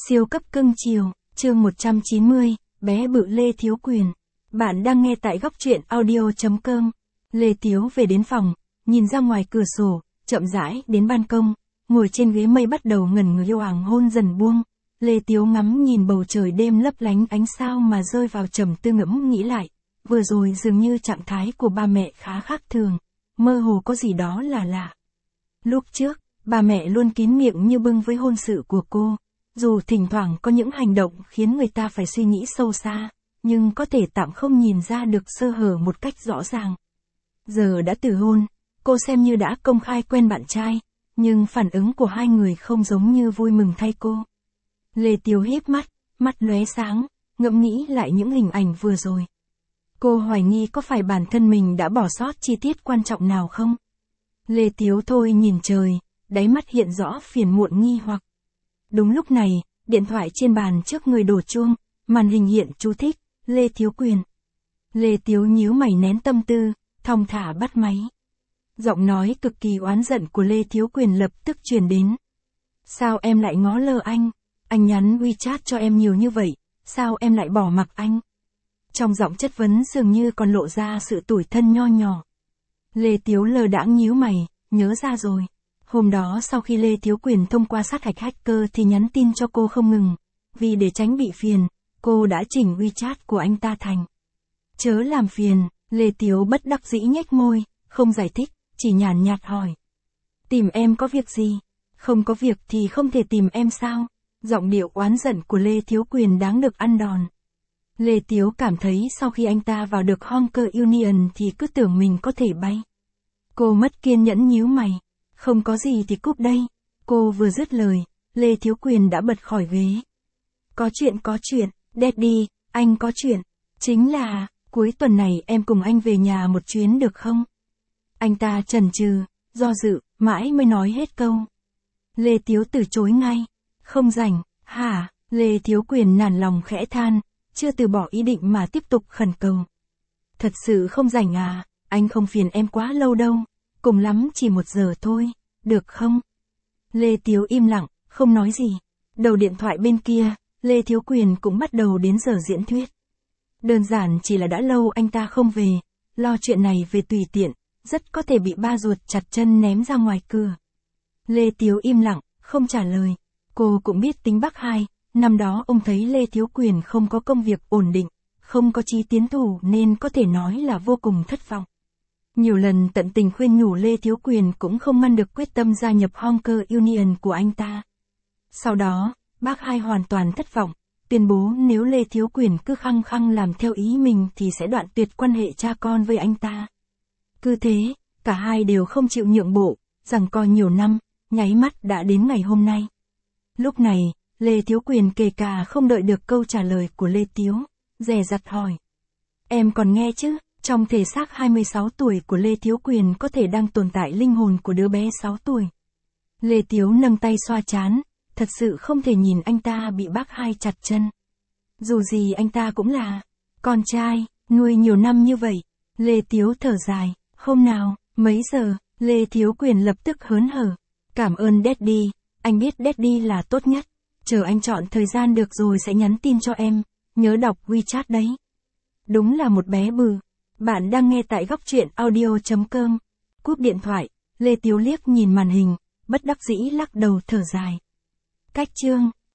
Siêu cấp cưng chiều, chương 190, bé bự Lê Thiếu Quyền. Bạn đang nghe tại góc truyện audio.com. Lê Tiếu về đến phòng, nhìn ra ngoài cửa sổ, chậm rãi đến ban công, ngồi trên ghế mây bắt đầu ngẩn người, hoàng hôn dần buông. Lê Tiếu ngắm nhìn bầu trời đêm lấp lánh ánh sao mà rơi vào trầm tư, ngẫm nghĩ lại. Vừa rồi dường như trạng thái của ba mẹ khá khác thường, mơ hồ có gì đó là lạ. Lúc trước, bà mẹ luôn kín miệng như bưng với hôn sự của cô. Dù thỉnh thoảng có những hành động khiến người ta phải suy nghĩ sâu xa, nhưng có thể tạm không nhìn ra được sơ hở một cách rõ ràng. Giờ đã từ hôn, cô xem như đã công khai quen bạn trai, nhưng phản ứng của hai người không giống như vui mừng thay cô. Lê Tiếu híp mắt, mắt lóe sáng, ngẫm nghĩ lại những hình ảnh vừa rồi. Cô hoài nghi có phải bản thân mình đã bỏ sót chi tiết quan trọng nào không? Lê Tiếu thôi nhìn trời, đáy mắt hiện rõ phiền muộn nghi hoặc. Đúng lúc này, điện thoại trên bàn trước người đổ chuông, màn hình hiện chú thích, Lê Thiếu Quyền. Lê Tiếu nhíu mày nén tâm tư, thong thả bắt máy. Giọng nói cực kỳ oán giận của Lê Thiếu Quyền lập tức truyền đến. Sao em lại ngó lơ anh? Anh nhắn WeChat cho em nhiều như vậy, sao em lại bỏ mặc anh? Trong giọng chất vấn dường như còn lộ ra sự tủi thân nho nhỏ. Lê Tiếu lơ đãng nhíu mày, nhớ ra rồi. Hôm đó sau khi Lê Thiếu Quyền thông qua sát hạch hacker thì nhắn tin cho cô không ngừng. Vì để tránh bị phiền, cô đã chỉnh WeChat của anh ta thành chớ làm phiền. Lê Tiếu bất đắc dĩ nhếch môi, không giải thích, chỉ nhàn nhạt hỏi. Tìm em có việc gì? Không có việc thì không thể tìm em sao? Giọng điệu oán giận của Lê Thiếu Quyền đáng được ăn đòn. Lê Tiếu cảm thấy sau khi anh ta vào được Honker Union thì cứ tưởng mình có thể bay. Cô mất kiên nhẫn nhíu mày. Không có gì thì cúp đây. Cô vừa dứt lời, Lê Thiếu Quyền đã bật khỏi ghế. Có chuyện, Daddy, anh có chuyện. Chính là, cuối tuần này em cùng anh về nhà một chuyến được không? Anh ta chần chừ, do dự, mãi mới nói hết câu. Lê Tiếu từ chối ngay. Không rảnh, hả? Lê Thiếu Quyền nản lòng khẽ than, chưa từ bỏ ý định mà tiếp tục khẩn cầu. Thật sự không rảnh à, anh không phiền em quá lâu đâu. Cùng lắm chỉ 1 giờ thôi, được không? Lê Tiếu im lặng, không nói gì. Đầu điện thoại bên kia, Lê Thiếu Quyền cũng bắt đầu đến giờ diễn thuyết. Đơn giản chỉ là đã lâu anh ta không về, lo chuyện này về tùy tiện, rất có thể bị ba ruột chặt chân ném ra ngoài cửa. Lê Tiếu im lặng, không trả lời. Cô cũng biết tính bác hai, năm đó ông thấy Lê Thiếu Quyền không có công việc ổn định, không có chí tiến thủ nên có thể nói là vô cùng thất vọng. Nhiều lần tận tình khuyên nhủ Lê Thiếu Quyền cũng không ngăn được quyết tâm gia nhập Honker Union của anh ta. Sau đó, bác hai hoàn toàn thất vọng, tuyên bố nếu Lê Thiếu Quyền cứ khăng khăng làm theo ý mình thì sẽ đoạn tuyệt quan hệ cha con với anh ta. Cứ thế, cả hai đều không chịu nhượng bộ, giằng co nhiều năm, nháy mắt đã đến ngày hôm nay. Lúc này, Lê Thiếu Quyền kể cả không đợi được câu trả lời của Lê Tiếu, dè dặt hỏi. Em còn nghe chứ? Trong thể xác 26 tuổi của Lê Thiếu Quyền có thể đang tồn tại linh hồn của đứa bé 6 tuổi. Lê Tiếu nâng tay xoa trán, thật sự không thể nhìn anh ta bị bác hai chặt chân. Dù gì anh ta cũng là con trai, nuôi nhiều năm như vậy. Lê Tiếu thở dài, hôm nào, mấy giờ? Lê Thiếu Quyền lập tức hớn hở. Cảm ơn Daddy, anh biết Daddy là tốt nhất. Chờ anh chọn thời gian được rồi sẽ nhắn tin cho em, nhớ đọc WeChat đấy. Đúng là một bé bừ. Bạn đang nghe tại góc truyện audio.com. Cúp điện thoại, Lê Tiếu liếc nhìn màn hình, bất đắc dĩ lắc đầu thở dài. Cách chương